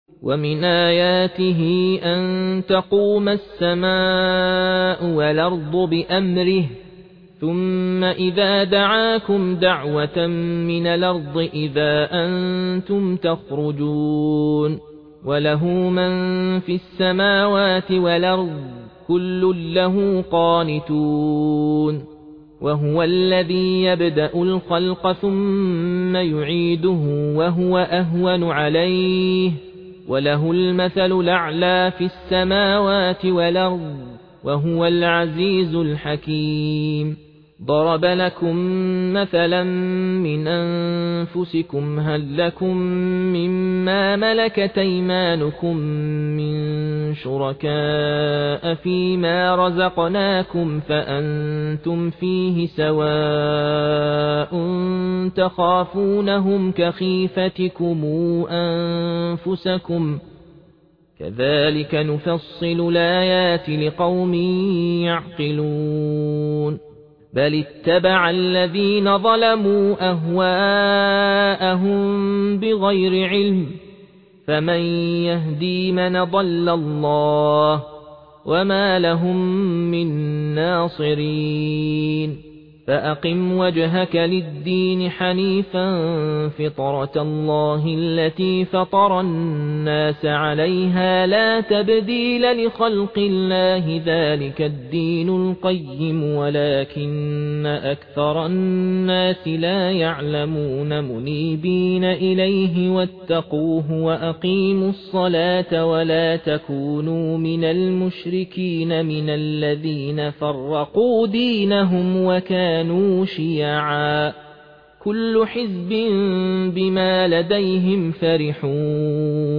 ومن آياته أن تقوم السماء والأرض بأمره ثم إذا دعاكم دعوة من الأرض إذا أنتم تخرجون وله من في السماوات والأرض كل له قانتون وهو الذي يبدأ الخلق ثم يعيده وهو أهون عليه وله المثل الأعلى في السماوات والأرض وهو العزيز الحكيم ضرب لكم مثلا من أنفسكم هل لكم مما ملكت أيمانكم من شركاء فيما رزقناكم فأنتم فيه سواء تخافونهم كخيفتكم أنفسكم كذلك نفصل الآيات لقوم يعقلون بل اتبع الذين ظلموا أهواءهم بغير علم فمن يهدي من ضل الله وما لهم من ناصرين فأقم وجهك للدين حنيفا فطرة الله التي فطر الناس عليها لا تبديل لخلق الله ذلك الدين القيم ولكن أكثر الناس لا يعلمون منيبين إليه واتقوه وأقيموا الصلاة ولا تكونوا من المشركين من الذين فرقوا دينهم وكانوا شيعا كل حزب بما لديهم فرحون